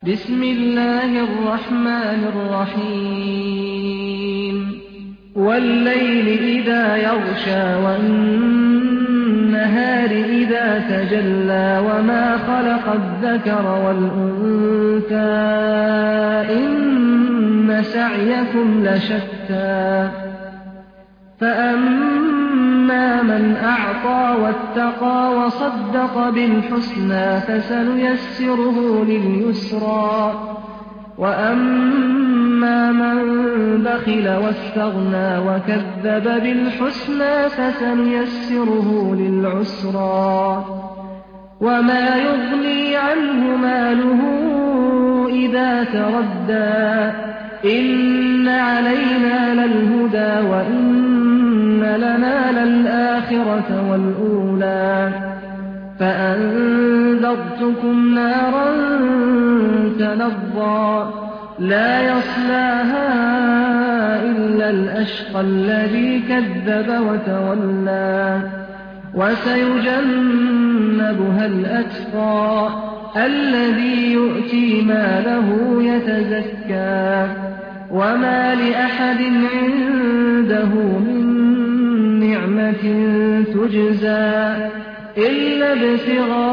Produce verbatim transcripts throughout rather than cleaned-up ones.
بسم الله الرحمن الرحيم والليل إذا يغشى والنهار إذا تجلى وما خلق الذكر والأنثى إن سعيكم لشتى فأما من أعطى واتقى وصدق بالحسنى فسنيسره لليسرى وأما من بخل واستغنى وكذب بالحسنى فسنيسره للعسرى وما يغني عنه ماله إذا تردى إن علينا للهدى وإن لنا للآخرة والأولى فأنذرتكم نارا تلظى لا يصلاها إلا الأشقى الذي كذب وتولى وسيجنبها الأتقى الذي يؤتي ماله يتزكى وما لأحد عنده من نعمة تجزى إلا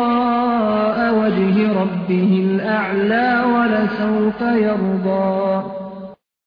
ابتغاء وجه ربه الأعلى ولسوف يرضى